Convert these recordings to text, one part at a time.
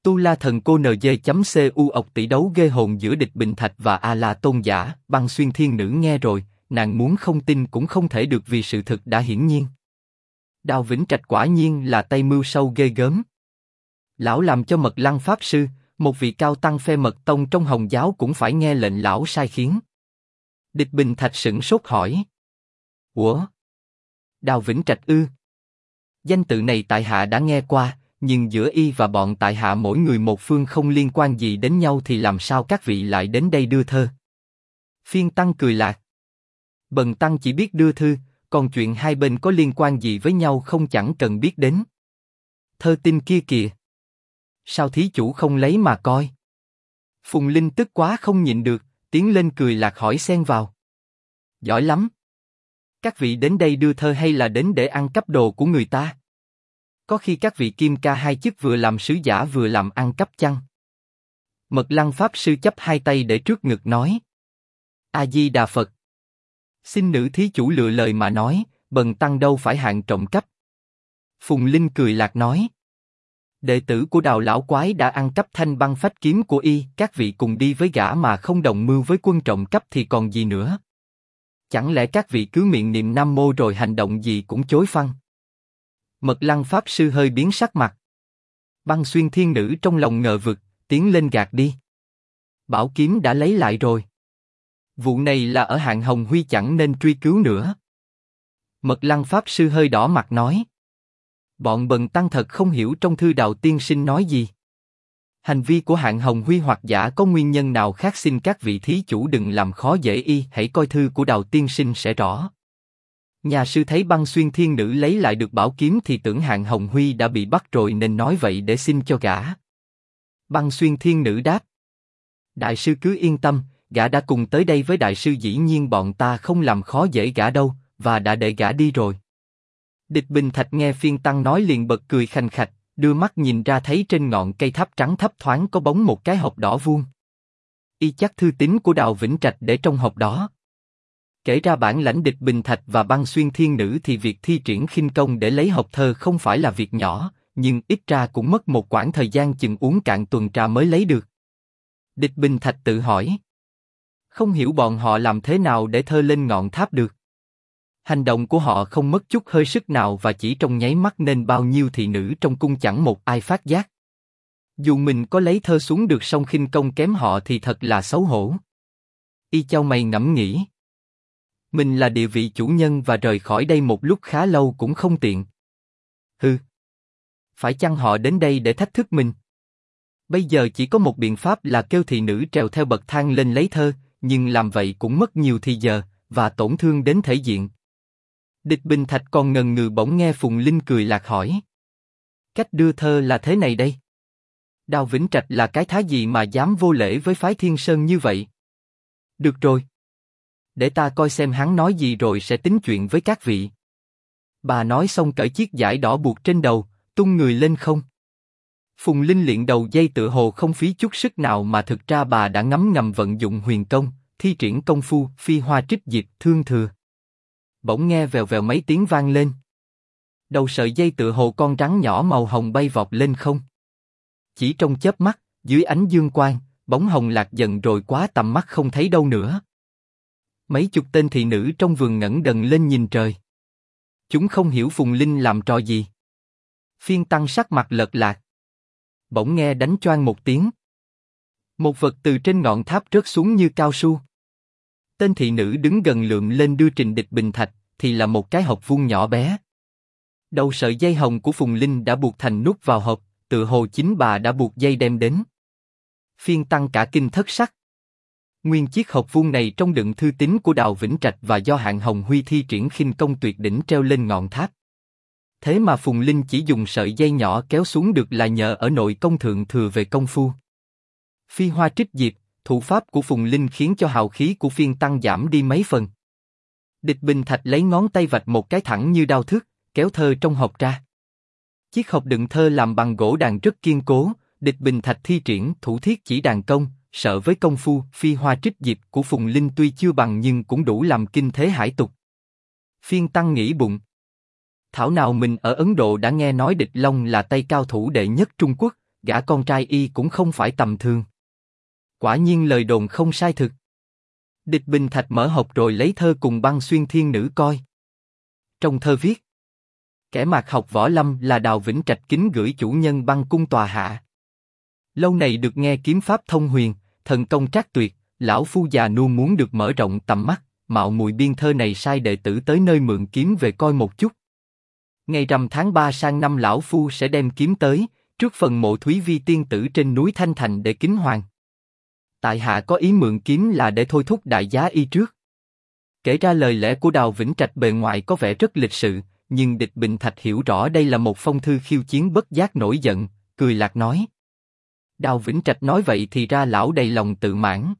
Tu La Thần Cô NG.cu ọc tỷ đấu ghê hồn giữa Địch Bình Thạch và A La Tôn Giả. Băng Xuyên Thiên Nữ nghe rồi, nàng muốn không tin cũng không thể được vì sự thực đã hiển nhiên. Đào Vĩnh Trạch quả nhiên là tay mưu sâu ghê gớm. Lão làm cho Mật Lăng Pháp Sư, một vị cao tăng phe Mật Tông trong Hồng Giáo cũng phải nghe lệnh lão sai khiến. Địch Bình Thạch sửng sốt hỏi. Ủa? Đào Vĩnh Trạch ư? Danh tự này tại hạ đã nghe qua, nhưng giữa y và bọn tại hạ mỗi người một phương không liên quan gì đến nhau thì làm sao các vị lại đến đây đưa thơ? Phiên Tăng cười lạc. Bần Tăng chỉ biết đưa thư, còn chuyện hai bên có liên quan gì với nhau không chẳng cần biết đến. Thơ tin kia kìa. Sao thí chủ không lấy mà coi? Phùng Linh tức quá không nhịn được, tiến lên cười lạc hỏi xen vào. Giỏi lắm. Các vị đến đây đưa thơ hay là đến để ăn cắp đồ của người ta? Có khi các vị kim ca hai chức vừa làm sứ giả vừa làm ăn cắp chăng? Mật Lăng Pháp Sư chắp hai tay để trước ngực nói. A Di Đà Phật. Xin nữ thí chủ lựa lời mà nói, bần tăng đâu phải hạng trộm cắp. Phùng Linh cười lạc nói. Đệ tử của Đào lão quái đã ăn cắp thanh băng phách kiếm của y, các vị cùng đi với gã mà không đồng mưu với quân trộm cắp thì còn gì nữa? Chẳng lẽ các vị cứ miệng niệm Nam Mô rồi hành động gì cũng chối phăng? Mật Lăng Pháp Sư hơi biến sắc mặt. Băng Xuyên Thiên Nữ trong lòng ngờ vực, tiến lên gạt đi. Bảo kiếm đã lấy lại rồi. Vụ này là ở hạng Hồng Huy chẳng nên truy cứu nữa. Mật Lăng Pháp Sư hơi đỏ mặt nói. Bọn bần tăng thật không hiểu trong thư Đào tiên sinh nói gì. Hành vi của hạng Hồng Huy hoặc giả có nguyên nhân nào khác, xin các vị thí chủ đừng làm khó dễ y, hãy coi thư của Đào tiên sinh sẽ rõ. Nhà sư thấy Băng Xuyên Thiên Nữ lấy lại được bảo kiếm thì tưởng hạng Hồng Huy đã bị bắt rồi nên nói vậy để xin cho gã. Băng Xuyên Thiên Nữ đáp. Đại sư cứ yên tâm, gã đã cùng tới đây với đại sư, dĩ nhiên bọn ta không làm khó dễ gã đâu, và đã để gã đi rồi. Địch Bình Thạch nghe Phiên Tăng nói liền bật cười khanh khạch, đưa mắt nhìn ra thấy trên ngọn cây tháp trắng thấp thoáng có bóng một cái hộp đỏ vuông. Y chắc thư tín của Đào Vĩnh Trạch để trong hộp đó. Kể ra bản lãnh Địch Bình Thạch và Băng Xuyên Thiên Nữ thì việc thi triển khinh công để lấy hộp thơ không phải là việc nhỏ, nhưng ít ra cũng mất một quãng thời gian chừng uống cạn tuần trà mới lấy được. Địch Bình Thạch tự hỏi. Không hiểu bọn họ làm thế nào để thơ lên ngọn tháp được. Hành động của họ không mất chút hơi sức nào và chỉ trong nháy mắt nên bao nhiêu thị nữ trong cung chẳng một ai phát giác. Dù mình có lấy thơ xuống được song khinh công kém họ thì thật là xấu hổ. Y chau mày ngẫm nghĩ. Mình là địa vị chủ nhân và rời khỏi đây một lúc khá lâu cũng không tiện. Hừ. Phải chăng họ đến đây để thách thức mình? Bây giờ chỉ có một biện pháp là kêu thị nữ trèo theo bậc thang lên lấy thơ, nhưng làm vậy cũng mất nhiều thì giờ, và tổn thương đến thể diện. Địch Bình Thạch còn ngần ngừ bỗng nghe Phùng Linh cười lạc hỏi. Cách đưa thơ là thế này đây. Đào Vĩnh Trạch là cái thá gì mà dám vô lễ với phái Thiên Sơn như vậy? Được rồi. Để ta coi xem hắn nói gì rồi sẽ tính chuyện với các vị. Bà nói xong cởi chiếc dải đỏ buộc trên đầu, tung người lên không. Phùng Linh liệng đầu dây tựa hồ không phí chút sức nào mà thực ra bà đã ngấm ngầm vận dụng huyền công, thi triển công phu phi hoa trích diệp thương thừa. Bỗng nghe vèo vèo mấy tiếng vang lên. Đầu sợi dây tựa hồ con rắn nhỏ màu hồng bay vọt lên không. Chỉ trong chớp mắt, dưới ánh dương quang, bóng hồng lạc dần rồi quá tầm mắt không thấy đâu nữa. Mấy chục tên thị nữ trong vườn ngẩng đần lên nhìn trời. Chúng không hiểu Phùng Linh làm trò gì. Phiên Tăng sắc mặt lợt lạc. Bỗng nghe đánh choang một tiếng. Một vật từ trên ngọn tháp rớt xuống như cao su. Tên thị nữ đứng gần lượm lên đưa trình Địch Bình Thạch, thì là một cái hộp vuông nhỏ bé. Đầu sợi dây hồng của Phùng Linh đã buộc thành nút vào hộp, tự hồ chính bà đã buộc dây đem đến. Phiên Tăng cả kinh thất sắc. Nguyên chiếc hộp vuông này trong đựng thư tín của Đào Vĩnh Trạch và do hạng Hồng Huy thi triển khinh công tuyệt đỉnh treo lên ngọn tháp. Thế mà Phùng Linh chỉ dùng sợi dây nhỏ kéo xuống được là nhờ ở nội công thượng thừa về công phu. Phi hoa trích diệp, thủ pháp của Phùng Linh khiến cho hào khí của Phiên Tăng giảm đi mấy phần. Địch Bình Thạch lấy ngón tay vạch một cái thẳng như đao thước, kéo thơ trong hộp ra. Chiếc hộp đựng thơ làm bằng gỗ đàn rất kiên cố, Địch Bình Thạch thi triển thủ thiết chỉ đàn công, sợ với công phu phi hoa trích diệp của Phùng Linh tuy chưa bằng nhưng cũng đủ làm kinh thế hải tục. Phiên Tăng nghĩ bụng. Thảo nào mình ở Ấn Độ đã nghe nói Địch Long là tay cao thủ đệ nhất Trung Quốc, gã con trai y cũng không phải tầm thường. Quả nhiên lời đồn không sai thực. Địch Bình Thạch mở hộp rồi lấy thơ cùng Băng Xuyên Thiên Nữ coi. Trong thơ viết: kẻ mạt học võ lâm là Đào Vĩnh Trạch kính gửi chủ nhân Băng cung tòa hạ. Lâu này được nghe kiếm pháp thông huyền, thần công trác tuyệt, lão phu già nua muốn được mở rộng tầm mắt, mạo muội biên thơ này sai đệ tử tới nơi mượn kiếm về coi một chút. Ngày rằm tháng 3 sang năm lão phu sẽ đem kiếm tới, trước phần mộ Thúy Vi tiên tử trên núi Thanh Thành để kính hoàng. Tại hạ có ý mượn kiếm là để thôi thúc đại giá y trước. Kể ra lời lẽ của Đào Vĩnh Trạch bề ngoài có vẻ rất lịch sự, nhưng Địch Bình Thạch hiểu rõ đây là một phong thư khiêu chiến bất giác nổi giận, cười lạc nói: Đào Vĩnh Trạch nói vậy thì ra lão đầy lòng tự mãn.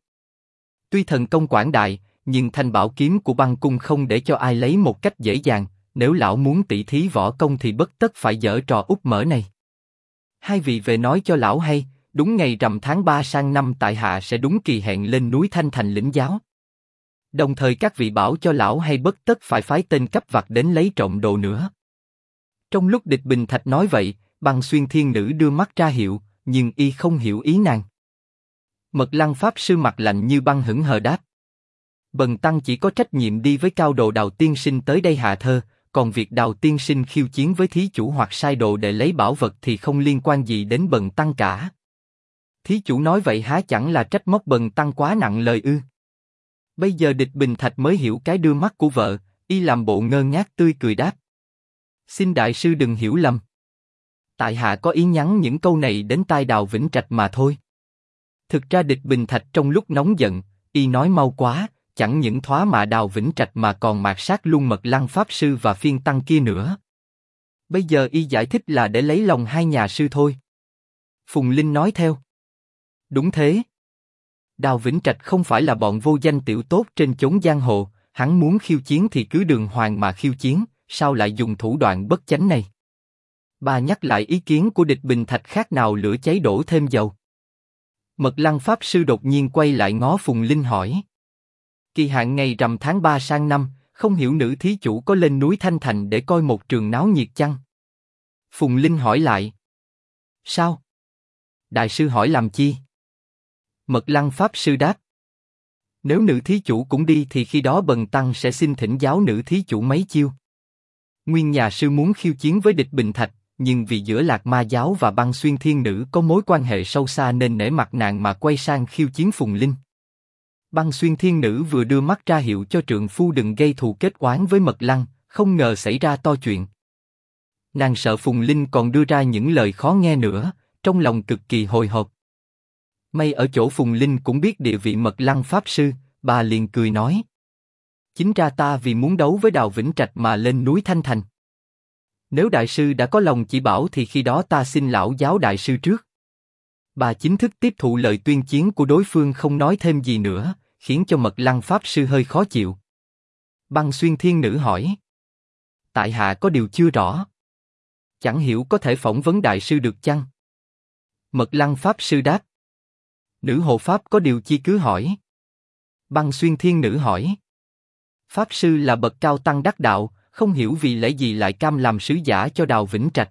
Tuy thần công quảng đại, nhưng thanh bảo kiếm của Băng cung không để cho ai lấy một cách dễ dàng. Nếu lão muốn tỉ thí võ công thì bất tất phải giở trò úp mở này. Hai vị về nói cho lão hay, đúng ngày rằm tháng 3 sang năm tại hạ sẽ đúng kỳ hẹn lên núi Thanh Thành lĩnh giáo. Đồng thời các vị bảo cho lão hay bất tất phải phái tên cấp vặt đến lấy trộm đồ nữa. Trong lúc Địch Bình Thạch nói vậy, Băng Xuyên Thiên Nữ đưa mắt ra hiệu, nhưng y không hiểu ý nàng. Mật Lăng Pháp Sư mặt lạnh như băng hững hờ đáp: Bần tăng chỉ có trách nhiệm đi với cao đồ Đào tiên sinh tới đây hạ thơ, còn việc Đào tiên sinh khiêu chiến với thí chủ hoặc sai đồ để lấy bảo vật thì không liên quan gì đến bần tăng cả. Thí chủ nói vậy há chẳng là trách móc bần tăng quá nặng lời ư? Bây giờ Địch Bình Thạch mới hiểu cái đưa mắt của vợ, y làm bộ ngơ ngác tươi cười đáp: Xin đại sư đừng hiểu lầm. Tại hạ có ý nhắn những câu này đến tai Đào Vĩnh Trạch mà thôi. Thực ra Địch Bình Thạch trong lúc nóng giận, y nói mau quá, chẳng những thóa mạ Đào Vĩnh Trạch mà còn mạt sát luôn Mật Lăng Pháp Sư và phiên tăng kia nữa. Bây giờ y giải thích là để lấy lòng hai nhà sư thôi. Phùng Linh nói theo: Đúng thế. Đào Vĩnh Trạch không phải là bọn vô danh tiểu tốt trên chốn giang hồ, hắn muốn khiêu chiến thì cứ đường hoàng mà khiêu chiến, sao lại dùng thủ đoạn bất chánh này? Bà nhắc lại ý kiến của Địch Bình Thạch khác nào lửa cháy đổ thêm dầu. Mật Lăng Pháp Sư đột nhiên quay lại ngó Phùng Linh hỏi: Kỳ hạn ngày rằm tháng 3 sang năm, không hiểu nữ thí chủ có lên núi Thanh Thành để coi một trường náo nhiệt chăng? Phùng Linh hỏi lại: Sao? Đại sư hỏi làm chi? Mật Lăng Pháp Sư đáp: Nếu nữ thí chủ cũng đi thì khi đó bần tăng sẽ xin thỉnh giáo nữ thí chủ mấy chiêu. Nguyên nhà sư muốn khiêu chiến với Địch Bình Thạch, nhưng vì giữa Lạc Ma giáo và Băng Xuyên Thiên Nữ có mối quan hệ sâu xa nên nể mặt nàng mà quay sang khiêu chiến Phùng Linh. Băng Xuyên Thiên Nữ vừa đưa mắt ra hiệu cho trượng phu đừng gây thù kết oán với Mật Lăng, không ngờ xảy ra to chuyện. Nàng sợ Phùng Linh còn đưa ra những lời khó nghe nữa, trong lòng cực kỳ hồi hộp. May ở chỗ Phùng Linh cũng biết địa vị Mật Lăng Pháp Sư, bà liền cười nói: Chính ra ta vì muốn đấu với Đào Vĩnh Trạch mà lên núi Thanh Thành. Nếu đại sư đã có lòng chỉ bảo thì khi đó ta xin lão giáo đại sư trước. Bà chính thức tiếp thụ lời tuyên chiến của đối phương không nói thêm gì nữa, khiến cho Mật Lăng Pháp Sư hơi khó chịu. Băng Xuyên Thiên Nữ hỏi: Tại hạ có điều chưa rõ. Chẳng hiểu có thể phỏng vấn đại sư được chăng? Mật Lăng Pháp Sư đáp: Nữ hộ pháp có điều chi cứ hỏi. Băng Xuyên Thiên Nữ hỏi: Pháp sư là bậc cao tăng đắc đạo, không hiểu vì lẽ gì lại cam làm sứ giả cho Đào Vĩnh Trạch.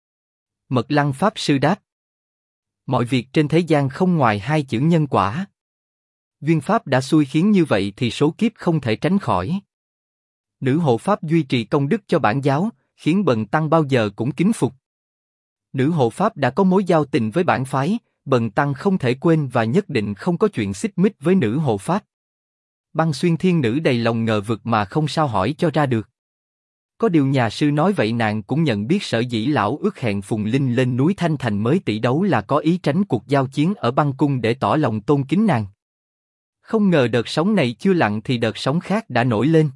Mật Lăng Pháp Sư đáp: Mọi việc trên thế gian không ngoài hai chữ nhân quả. Duyên pháp đã xui khiến như vậy thì số kiếp không thể tránh khỏi. Nữ hộ pháp duy trì công đức cho bản giáo, khiến bần tăng bao giờ cũng kính phục. Nữ hộ pháp đã có mối giao tình với bản phái, bần tăng không thể quên và nhất định không có chuyện xích mích với nữ hộ pháp. Băng Xuyên Thiên Nữ đầy lòng ngờ vực mà không sao hỏi cho ra được. Có điều nhà sư nói vậy nàng cũng nhận biết sở dĩ lão ước hẹn Phùng Linh lên núi Thanh Thành mới tỷ đấu là có ý tránh cuộc giao chiến ở Băng cung để tỏ lòng tôn kính nàng. Không ngờ đợt sóng này chưa lặng thì đợt sóng khác đã nổi lên.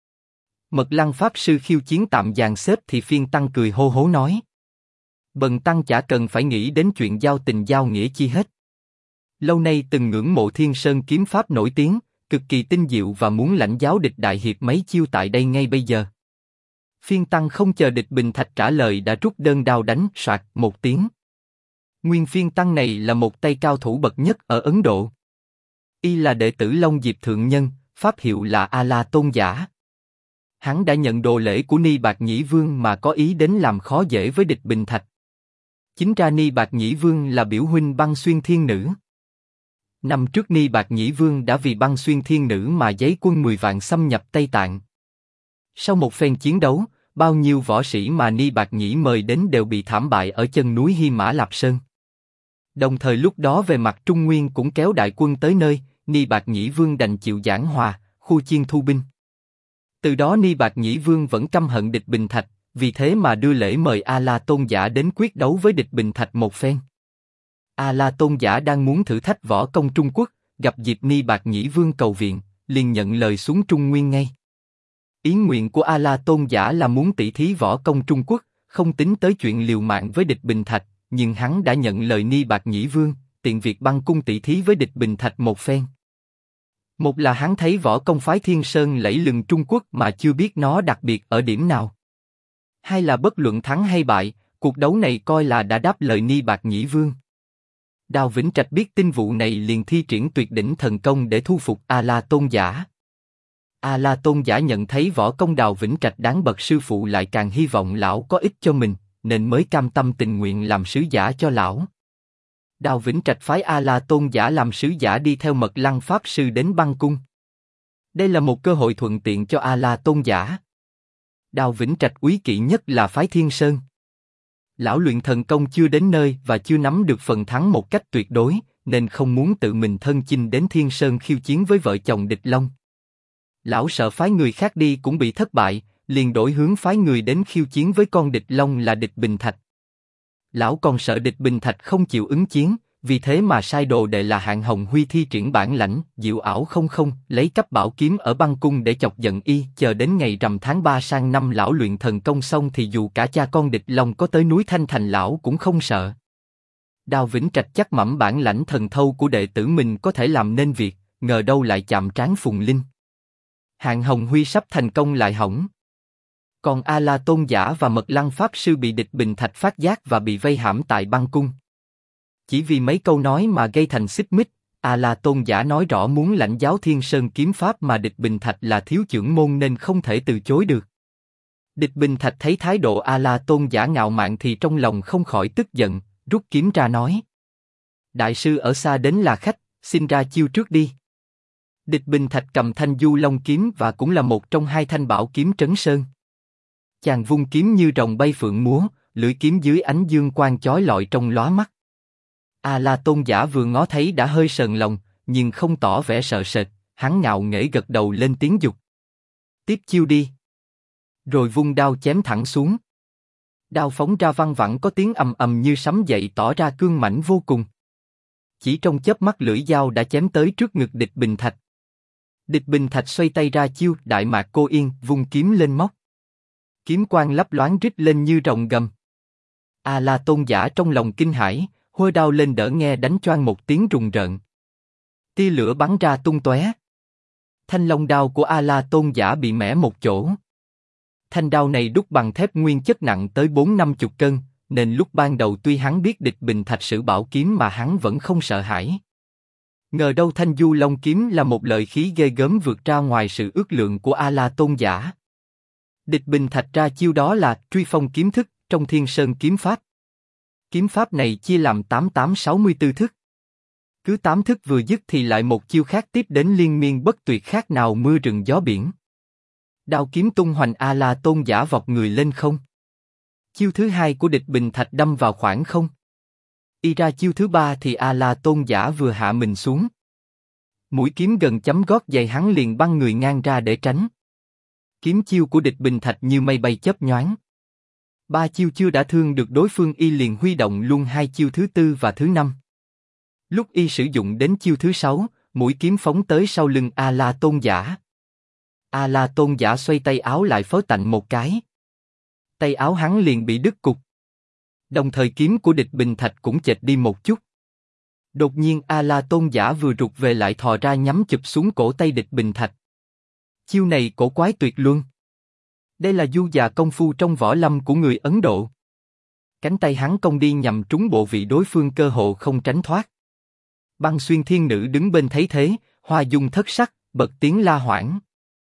Mật Lăng Pháp Sư khiêu chiến tạm dàn xếp thì phiên tăng cười hô hố nói: Bần tăng chả cần phải nghĩ đến chuyện giao tình giao nghĩa chi hết. Lâu nay từng ngưỡng mộ Thiên Sơn kiếm pháp nổi tiếng, cực kỳ tinh diệu và muốn lãnh giáo Địch đại hiệp mấy chiêu tại đây ngay bây giờ. Phiên tăng không chờ Địch Bình Thạch trả lời đã rút đơn đao đánh soạt một tiếng. Nguyên phiên tăng này là một tay cao thủ bậc nhất ở Ấn Độ. Y là đệ tử Long Diệp Thượng Nhân, pháp hiệu là A La Tôn Giả. Hắn đã nhận đồ lễ của Ni Bạc Nhĩ Vương mà có ý đến làm khó dễ với Địch Bình Thạch. Chính ra Ni Bạc Nhĩ Vương là biểu huynh Băng Xuyên Thiên Nữ. Năm trước Ni Bạc Nhĩ Vương đã vì Băng Xuyên Thiên Nữ mà giấy quân 10 vạn xâm nhập Tây Tạng. Sau một phen chiến đấu, bao nhiêu võ sĩ mà Ni Bạc Nhĩ mời đến đều bị thảm bại ở chân núi Hy Mã Lạp Sơn. Đồng thời lúc đó về mặt Trung Nguyên cũng kéo đại quân tới nơi, Ni Bạc Nhĩ Vương đành chịu giảng hòa, khu chiên thu binh. Từ đó Ni Bạc Nhĩ Vương vẫn căm hận địch Bình Thạch, vì thế mà đưa lễ mời A La Tôn Giả đến quyết đấu với địch Bình Thạch một phen. A La Tôn Giả đang muốn thử thách võ công Trung Quốc, gặp dịp Ni Bạc Nhĩ Vương cầu viện, liền nhận lời xuống Trung Nguyên ngay. Ý nguyện của A La Tôn Giả là muốn tỷ thí võ công Trung Quốc, không tính tới chuyện liều mạng với địch Bình Thạch, nhưng hắn đã nhận lời Ni Bạc Nhĩ Vương, tiện việc băng cung tỷ thí với địch Bình Thạch một phen. Một là hắn thấy võ công phái Thiên Sơn lẫy lừng Trung Quốc mà chưa biết nó đặc biệt ở điểm nào. Hai là bất luận thắng hay bại, cuộc đấu này coi là đã đáp lời Ni Bạc Nhĩ Vương. Đào Vĩnh Trạch biết tin vụ này liền thi triển tuyệt đỉnh thần công để thu phục A La Tôn Giả. A La Tôn Giả nhận thấy võ công Đào Vĩnh Trạch đáng bậc sư phụ lại càng hy vọng lão có ích cho mình, nên mới cam tâm tình nguyện làm sứ giả cho lão. Đào Vĩnh Trạch phái A La Tôn Giả làm sứ giả đi theo Mật Lăng Pháp Sư đến băng cung. Đây là một cơ hội thuận tiện cho A La Tôn Giả. Đào Vĩnh Trạch úy kỵ nhất là phái Thiên Sơn. Lão luyện thần công chưa đến nơi và chưa nắm được phần thắng một cách tuyệt đối, nên không muốn tự mình thân chinh đến Thiên Sơn khiêu chiến với vợ chồng địch Long. Lão sợ phái người khác đi cũng bị thất bại, liền đổi hướng phái người đến khiêu chiến với con địch Long là địch Bình Thạch. Lão còn sợ địch Bình Thạch không chịu ứng chiến, vì thế mà sai đồ đệ là Hạng Hồng Huy thi triển bản lãnh diệu ảo không không, lấy cấp bảo kiếm ở băng cung để chọc giận y. Chờ đến ngày rằm tháng 3 sang năm lão luyện thần công xong thì dù cả cha con địch Long có tới núi Thanh Thành lão cũng không sợ. Đào Vĩnh Trạch chắc mẩm bản lãnh thần thâu của đệ tử mình có thể làm nên việc, ngờ đâu lại chạm trán Phùng Linh. Hạng Hồng Huy sắp thành công lại hỏng. Còn A La Tôn Giả và Mật Lăng Pháp Sư bị địch Bình Thạch phát giác và bị vây hãm tại băng cung. Chỉ vì mấy câu nói mà gây thành xích mích, A La Tôn Giả nói rõ muốn lãnh giáo Thiên Sơn kiếm pháp mà địch Bình Thạch là thiếu chưởng môn nên không thể từ chối được. Địch Bình Thạch thấy thái độ A La Tôn Giả ngạo mạn thì trong lòng không khỏi tức giận, rút kiếm ra nói: Đại sư ở xa đến là khách, xin ra chiêu trước đi. Địch Bình Thạch cầm thanh Du Long kiếm và cũng là một trong hai thanh bảo kiếm trấn sơn. Chàng vung kiếm như rồng bay phượng múa, lưỡi kiếm dưới ánh dương quang chói lọi trong lóa mắt. A La Tôn Giả vừa ngó thấy đã hơi sờn lòng, nhưng không tỏ vẻ sợ sệt, hắn ngạo nghễ gật đầu lên tiếng dục: Tiếp chiêu đi. Rồi vung đao chém thẳng xuống. Đao phóng ra văng vẳng có tiếng ầm ầm như sấm dậy tỏ ra cương mãnh vô cùng. Chỉ trong chớp mắt lưỡi dao đã chém tới trước ngực địch Bình Thạch. Địch Bình Thạch xoay tay ra chiêu Đại Mạc Cô Yên, vung kiếm lên móc. Kiếm quang lấp loáng rít lên như rồng gầm. A La Tôn Giả trong lòng kinh hãi, hôi đao lên đỡ nghe đánh choang một tiếng rùng rợn. Tia lửa bắn ra tung tóe. Thanh long đao của A La Tôn Giả bị mẻ một chỗ. Thanh đao này đúc bằng thép nguyên chất nặng tới 40-50 cân, nên lúc ban đầu tuy hắn biết địch Bình Thạch sử bảo kiếm mà hắn vẫn không sợ hãi. Ngờ đâu thanh Du Long kiếm là một lợi khí ghê gớm vượt ra ngoài sự ước lượng của A La Tôn Giả. Địch Bình Thạch ra chiêu đó là Truy Phong kiếm thức trong Thiên Sơn kiếm pháp. Kiếm pháp này chia làm 8864 thức. Cứ 8 thức vừa dứt thì lại một chiêu khác tiếp đến liên miên bất tuyệt khác nào mưa rừng gió biển. Đao kiếm tung hoành A La Tôn Giả vọt người lên không. Chiêu thứ hai của địch Bình Thạch đâm vào khoảng không. Y ra chiêu thứ ba thì A La Tôn Giả vừa hạ mình xuống. Mũi kiếm gần chấm gót giày hắn liền băng người ngang ra để tránh. Kiếm chiêu của địch Bình Thạch như mây bay chớp nhoáng. 3 chiêu chưa đã thương được đối phương y liền huy động luôn 2 chiêu thứ tư và thứ 5. Lúc y sử dụng đến chiêu thứ 6, mũi kiếm phóng tới sau lưng A La Tôn Giả. A La Tôn Giả xoay tay áo lại phớ tạnh một cái. Tay áo hắn liền bị đứt cục. Đồng thời kiếm của địch Bình Thạch cũng chệch đi một chút. Đột nhiên A La Tôn Giả vừa rụt về lại thò ra nhắm chụp xuống cổ tay địch Bình Thạch. Chiêu này cổ quái tuyệt luân. Đây là du già công phu trong võ lâm của người Ấn Độ. Cánh tay hắn cong đi nhằm trúng bộ vị đối phương cơ hồ không tránh thoát. Băng Xuyên Thiên Nữ đứng bên thấy thế, hoa dung thất sắc, bật tiếng la hoảng.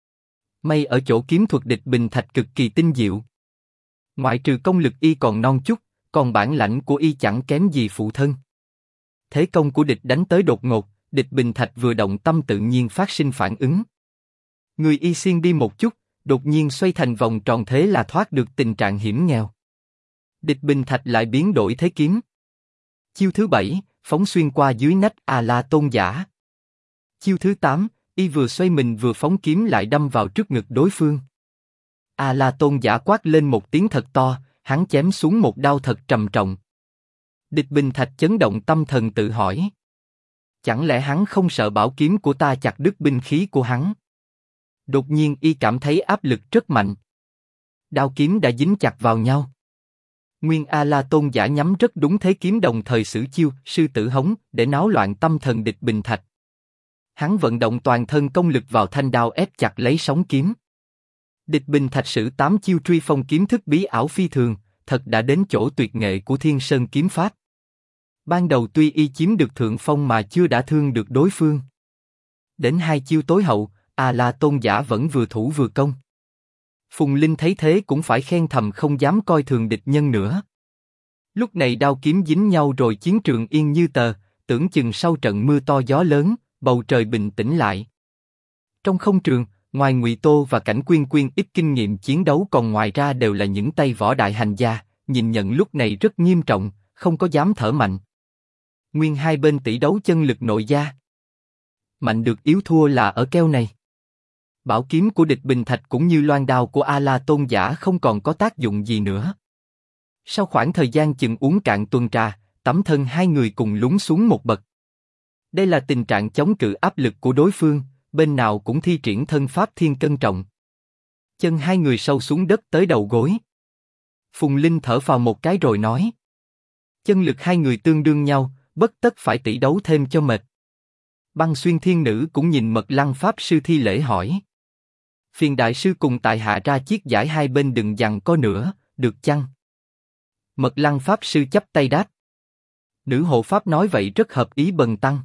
May ở chỗ kiếm thuật địch Bình Thạch cực kỳ tinh diệu. Ngoại trừ công lực y còn non chút, còn bản lãnh của y chẳng kém gì phụ thân. Thế công của địch đánh tới đột ngột, địch Bình Thạch vừa động tâm tự nhiên phát sinh phản ứng. Người y xiên đi một chút, đột nhiên xoay thành vòng tròn, thế là thoát được tình trạng hiểm nghèo. Địch Bình Thạch lại biến đổi thế kiếm. Chiêu thứ 7, phóng xuyên qua dưới nách A-la Tôn Giả. Chiêu thứ 8, y vừa xoay mình vừa phóng kiếm lại đâm vào trước ngực đối phương. A-la Tôn Giả quát lên một tiếng thật to, hắn chém xuống một đao thật trầm trọng. Địch Bình Thạch chấn động tâm thần tự hỏi. Chẳng lẽ hắn không sợ bảo kiếm của ta chặt đứt binh khí của hắn? Đột nhiên y cảm thấy áp lực rất mạnh. Đao kiếm đã dính chặt vào nhau. Nguyên A-la Tôn Giả nhắm rất đúng thế kiếm, đồng thời sử chiêu sư tử hống để náo loạn tâm thần địch Bình Thạch. Hắn vận động toàn thân công lực vào thanh đao ép chặt lấy sóng kiếm. Địch Bình Thạch sử 8 chiêu truy phong kiếm thức bí ảo phi thường, thật đã đến chỗ tuyệt nghệ của Thiên Sơn kiếm pháp. Ban đầu tuy y chiếm được thượng phong mà chưa đã thương được đối phương. Đến 2 chiêu tối hậu, A-la Tôn Giả vẫn vừa thủ vừa công. Phùng Linh thấy thế cũng phải khen thầm, không dám coi thường địch nhân nữa. Lúc này đao kiếm dính nhau rồi chiến trường yên như tờ, tưởng chừng sau trận mưa to gió lớn, bầu trời bình tĩnh lại. Trong không trường, ngoài Ngụy Tô và Cảnh Quyên Quyên ít kinh nghiệm chiến đấu, còn ngoài ra đều là những tay võ đại hành gia, nhìn nhận lúc này rất nghiêm trọng, không có dám thở mạnh. Nguyên hai bên tỷ đấu chân lực nội gia. Mạnh được yếu thua là ở keo này. Bảo kiếm của địch Bình Thạch cũng như loan đao của A-la Tôn Giả không còn có tác dụng gì nữa. Sau khoảng thời gian chừng uống cạn tuần trà, tấm thân hai người cùng lún xuống một bậc. Đây là tình trạng chống cự áp lực của đối phương, bên nào cũng thi triển thân pháp thiên cân trọng. Chân hai người sâu xuống đất tới đầu gối. Phùng Linh thở phào một cái rồi nói: chân lực hai người tương đương nhau, bất tất phải tỷ đấu thêm cho mệt. Băng Xuyên Thiên Nữ cũng nhìn Mật Lăng Pháp Sư thi lễ hỏi: phiền đại sư cùng tại hạ ra chiết giải hai bên đừng giằng co nữa, được chăng? Mật Lăng Pháp Sư chắp tay đáp: nữ hộ pháp nói vậy rất hợp ý bần tăng.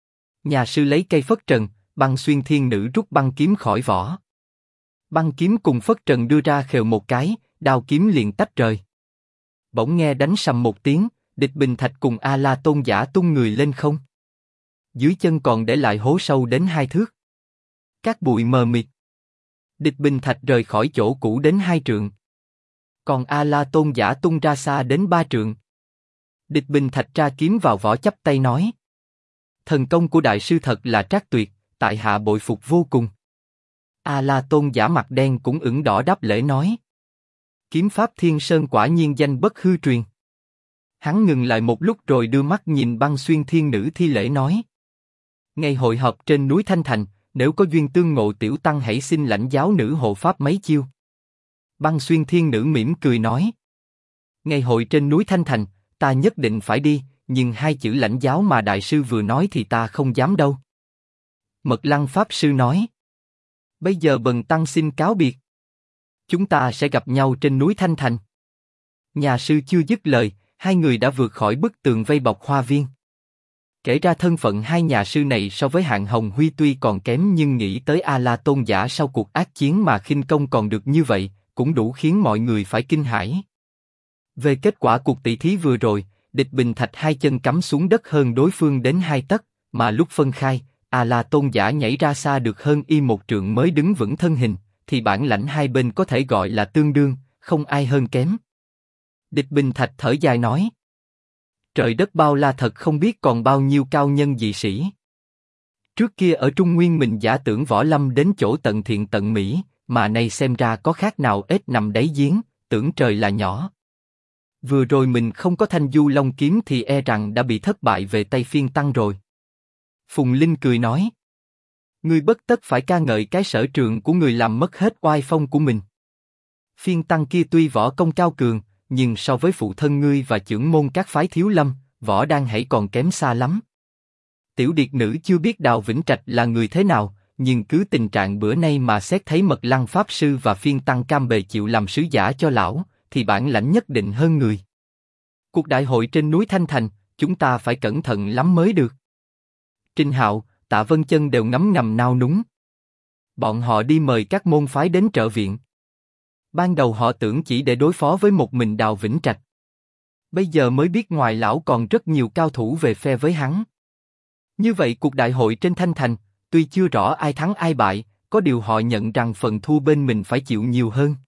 Nhà sư lấy cây phất trần, Băng Xuyên Thiên Nữ rút băng kiếm khỏi vỏ. Băng kiếm cùng phất trần đưa ra khều một cái, đao kiếm liền tách rời. Bỗng nghe đánh sầm một tiếng, địch Bình Thạch cùng A-la Tôn Giả tung người lên không. Dưới chân còn để lại hố sâu đến 2 thước. Cát bụi mờ mịt. Địch Bình Thạch rời khỏi chỗ cũ đến 2 trượng. Còn A-la Tôn Giả tung ra xa đến 3 trượng. Địch Bình Thạch tra kiếm vào vỏ chắp tay nói: thần công của đại sư thật là trác tuyệt, tại hạ bội phục vô cùng. A-la Tôn Giả mặt đen cũng ửng đỏ đáp lễ nói: kiếm pháp Thiên Sơn quả nhiên danh bất hư truyền. Hắn ngừng lại một lúc rồi đưa mắt nhìn Băng Xuyên Thiên Nữ thi lễ nói: ngày hội họp trên núi Thanh Thành, nếu có duyên tương ngộ tiểu tăng hãy xin lãnh giáo nữ hộ pháp mấy chiêu. Băng Xuyên Thiên Nữ mỉm cười nói: ngày hội trên núi Thanh Thành, ta nhất định phải đi, nhưng 2 chữ lãnh giáo mà đại sư vừa nói thì ta không dám đâu. Mật Lăng Pháp Sư nói: bây giờ bần tăng xin cáo biệt. Chúng ta sẽ gặp nhau trên núi Thanh Thành. Nhà sư chưa dứt lời, hai người đã vượt khỏi bức tường vây bọc hoa viên. Kể ra thân phận hai nhà sư này so với Hạng Hồng Huy tuy còn kém, nhưng nghĩ tới A-la Tôn Giả sau cuộc ác chiến mà khinh công còn được như vậy, cũng đủ khiến mọi người phải kinh hãi. Về kết quả cuộc tỷ thí vừa rồi, địch Bình Thạch 2 chân cắm xuống đất hơn đối phương đến 2 tấc, mà lúc phân khai, A-la Tôn Giả nhảy ra xa được hơn y 1 trượng mới đứng vững thân hình, thì bản lãnh hai bên có thể gọi là tương đương, không ai hơn kém. Địch Bình Thạch thở dài nói: trời đất bao la thật không biết còn bao nhiêu cao nhân dị sĩ. Trước kia ở Trung Nguyên mình giả tưởng võ lâm đến chỗ tận thiện tận mỹ, mà nay xem ra có khác nào ếch nằm đáy giếng, tưởng trời là nhỏ. Vừa rồi mình không có Thanh Du Long kiếm thì e rằng đã bị thất bại về tay phiên tăng rồi. Phùng Linh cười nói: ngươi bất tất phải ca ngợi cái sở trường của người làm mất hết oai phong của mình. Phiên tăng kia tuy võ công cao cường, nhưng so với phụ thân ngươi và chưởng môn các phái thiếu lâm, võ đang hãy còn kém xa lắm. Tiểu điệt nữ chưa biết Đào Vĩnh Trạch là người thế nào, nhưng cứ tình trạng bữa nay mà xét thấy Mật Lăng Pháp Sư và phiên tăng cam bề chịu làm sứ giả cho lão, thì bản lãnh nhất định hơn người. Cuộc đại hội trên núi Thanh Thành, chúng ta phải cẩn thận lắm mới được. Trình Hạo, Tạ Vân Chân đều ngấm ngầm nao núng. Bọn họ đi mời các môn phái đến trợ viện. Ban đầu họ tưởng chỉ để đối phó với một mình Đào Vĩnh Trạch. Bây giờ mới biết ngoài lão còn rất nhiều cao thủ về phe với hắn. Như vậy cuộc đại hội trên Thanh Thành, tuy chưa rõ ai thắng ai bại, có điều họ nhận rằng phần thua bên mình phải chịu nhiều hơn.